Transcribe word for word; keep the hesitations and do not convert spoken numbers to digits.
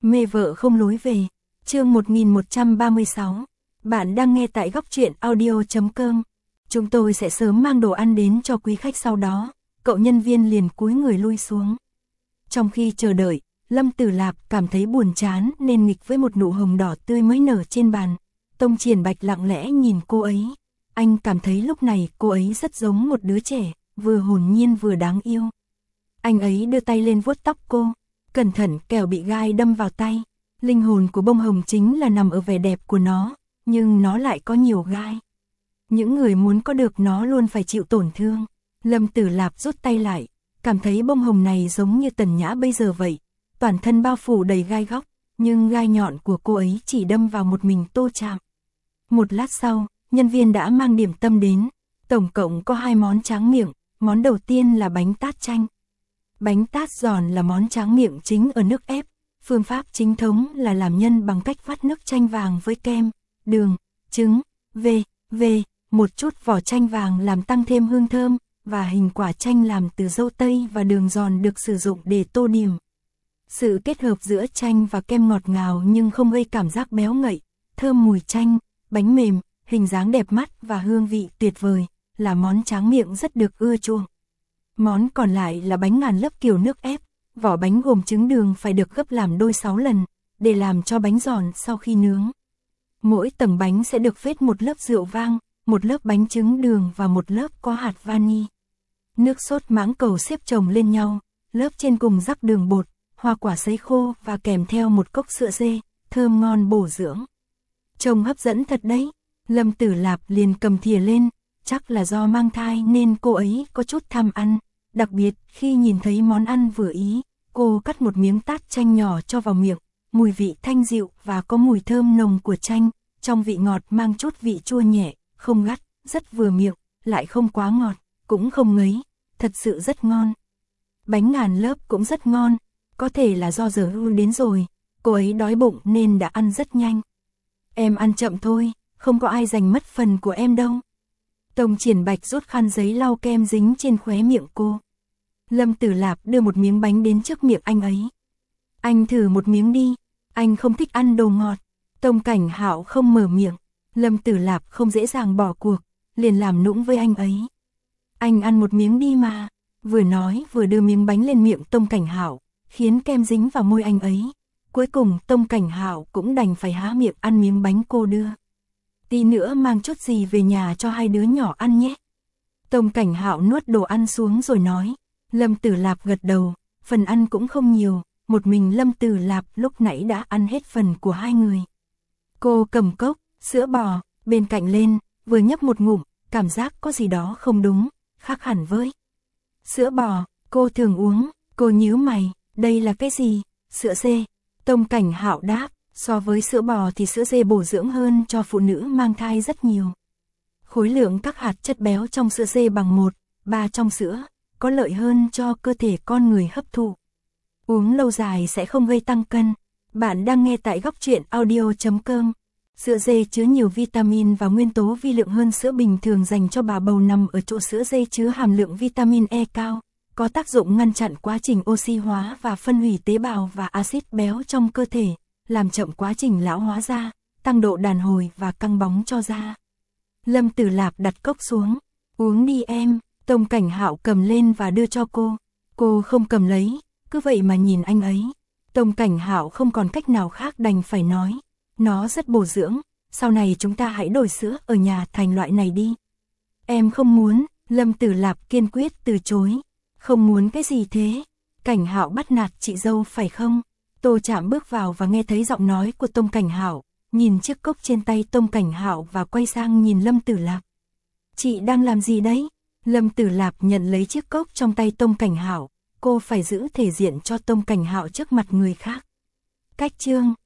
Mê vợ không lối về. Chương một nghìn một trăm ba mươi sáu. Bạn đang nghe tại góc truyện audio chấm com. Chúng tôi sẽ sớm mang đồ ăn đến cho quý khách sau đó. Cậu nhân viên liền cúi người lui xuống. Trong khi chờ đợi, Lâm Tử Lạp cảm thấy buồn chán nên nghịch với một nụ hồng đỏ tươi mới nở trên bàn. Tông Triển Bạch lặng lẽ nhìn cô ấy. Anh cảm thấy lúc này cô ấy rất giống một đứa trẻ, vừa hồn nhiên vừa đáng yêu. Anh ấy đưa tay lên vuốt tóc cô, cẩn thận kẻo bị gai đâm vào tay. Linh hồn của bông hồng chính là nằm ở vẻ đẹp của nó, nhưng nó lại có nhiều gai. Những người muốn có được nó luôn phải chịu tổn thương. Lâm Tử Lạp rút tay lại, cảm thấy bông hồng này giống như Tần Nhã bây giờ vậy, toàn thân bao phủ đầy gai góc, nhưng gai nhọn của cô ấy chỉ đâm vào một mình Tô Trạm. Một lát sau, nhân viên đã mang điểm tâm đến, tổng cộng có hai món tráng miệng, món đầu tiên là bánh tát chanh. Bánh tát giòn là món tráng miệng chính ở nước ép, phương pháp chính thống là làm nhân bằng cách vắt nước chanh vàng với kem, đường, trứng, v, v, một chút vỏ chanh vàng làm tăng thêm hương thơm, và hình quả chanh làm từ dâu tây và đường giòn được sử dụng để tô điểm. Sự kết hợp giữa chanh và kem ngọt ngào nhưng không gây cảm giác béo ngậy, thơm mùi chanh, bánh mềm, hình dáng đẹp mắt và hương vị tuyệt vời, là món tráng miệng rất được ưa chuộng. Món còn lại là bánh ngàn lớp kiểu nước ép, vỏ bánh gồm trứng đường phải được gấp làm đôi sáu lần, để làm cho bánh giòn sau khi nướng. Mỗi tầng bánh sẽ được phết một lớp rượu vang, một lớp bánh trứng đường và một lớp có hạt vani. Nước sốt mãng cầu xếp chồng lên nhau, lớp trên cùng rắc đường bột, hoa quả sấy khô và kèm theo một cốc sữa dê, thơm ngon bổ dưỡng. Trông hấp dẫn thật đấy. Lâm Tử Lạp liền cầm thìa lên, chắc là do mang thai nên cô ấy có chút tham ăn, đặc biệt khi nhìn thấy món ăn vừa ý, cô cắt một miếng tát chanh nhỏ cho vào miệng, mùi vị thanh dịu và có mùi thơm nồng của chanh, trong vị ngọt mang chút vị chua nhẹ, không gắt, rất vừa miệng, lại không quá ngọt, cũng không ngấy, thật sự rất ngon. Bánh ngàn lớp cũng rất ngon, có thể là do giờ hưu đến rồi, cô ấy đói bụng nên đã ăn rất nhanh. Em ăn chậm thôi, không có ai giành mất phần của em đâu. Tông Triển Bạch rút khăn giấy lau kem dính trên khóe miệng cô. Lâm Tử Lạp đưa một miếng bánh đến trước miệng anh ấy. Anh thử một miếng đi, anh không thích ăn đồ ngọt. Tông Cảnh Hạo không mở miệng, Lâm Tử Lạp không dễ dàng bỏ cuộc, liền làm nũng với anh ấy. Anh ăn một miếng đi mà, vừa nói vừa đưa miếng bánh lên miệng Tông Cảnh Hạo, khiến kem dính vào môi anh ấy. Cuối cùng Tông Cảnh Hạo cũng đành phải há miệng ăn miếng bánh cô đưa. Tí nữa mang chút gì về nhà cho hai đứa nhỏ ăn nhé. Tông Cảnh Hạo nuốt đồ ăn xuống rồi nói. Lâm Tử Lạp gật đầu, phần ăn cũng không nhiều, một mình Lâm Tử Lạp lúc nãy đã ăn hết phần của hai người. Cô cầm cốc, sữa bò, bên cạnh lên, vừa nhấp một ngụm, cảm giác có gì đó không đúng, khác hẳn với sữa bò, cô thường uống, cô nhíu mày, đây là cái gì? Sữa dê. Tông Cảnh Hạo đáp, so với sữa bò thì sữa dê bổ dưỡng hơn cho phụ nữ mang thai rất nhiều. Khối lượng các hạt chất béo trong sữa dê bằng một, ba trong sữa, có lợi hơn cho cơ thể con người hấp thụ. Uống lâu dài sẽ không gây tăng cân. Bạn đang nghe tại góc truyện audio chấm com. Sữa dê chứa nhiều vitamin và nguyên tố vi lượng hơn sữa bình thường dành cho bà bầu nằm ở chỗ sữa dê chứa hàm lượng vitamin E cao, có tác dụng ngăn chặn quá trình oxy hóa và phân hủy tế bào và axit béo trong cơ thể, làm chậm quá trình lão hóa da, tăng độ đàn hồi và căng bóng cho da. Lâm Tử Lạp đặt cốc xuống, uống đi em. Tông Cảnh Hạo cầm lên và đưa cho cô. Cô không cầm lấy, cứ vậy mà nhìn anh ấy. Tông Cảnh Hạo không còn cách nào khác đành phải nói. Nó rất bổ dưỡng, sau này chúng ta hãy đổi sữa ở nhà thành loại này đi. Em không muốn, Lâm Tử Lạp kiên quyết từ chối. Không muốn cái gì thế? Cảnh Hạo bắt nạt chị dâu phải không? Tô Trạm bước vào và nghe thấy giọng nói của Tông Cảnh Hạo, nhìn chiếc cốc trên tay Tông Cảnh Hạo và quay sang nhìn Lâm Tử Lạp. Chị đang làm gì đấy? Lâm Tử Lạp nhận lấy chiếc cốc trong tay Tông Cảnh Hạo, cô phải giữ thể diện cho Tông Cảnh Hạo trước mặt người khác. Cách chương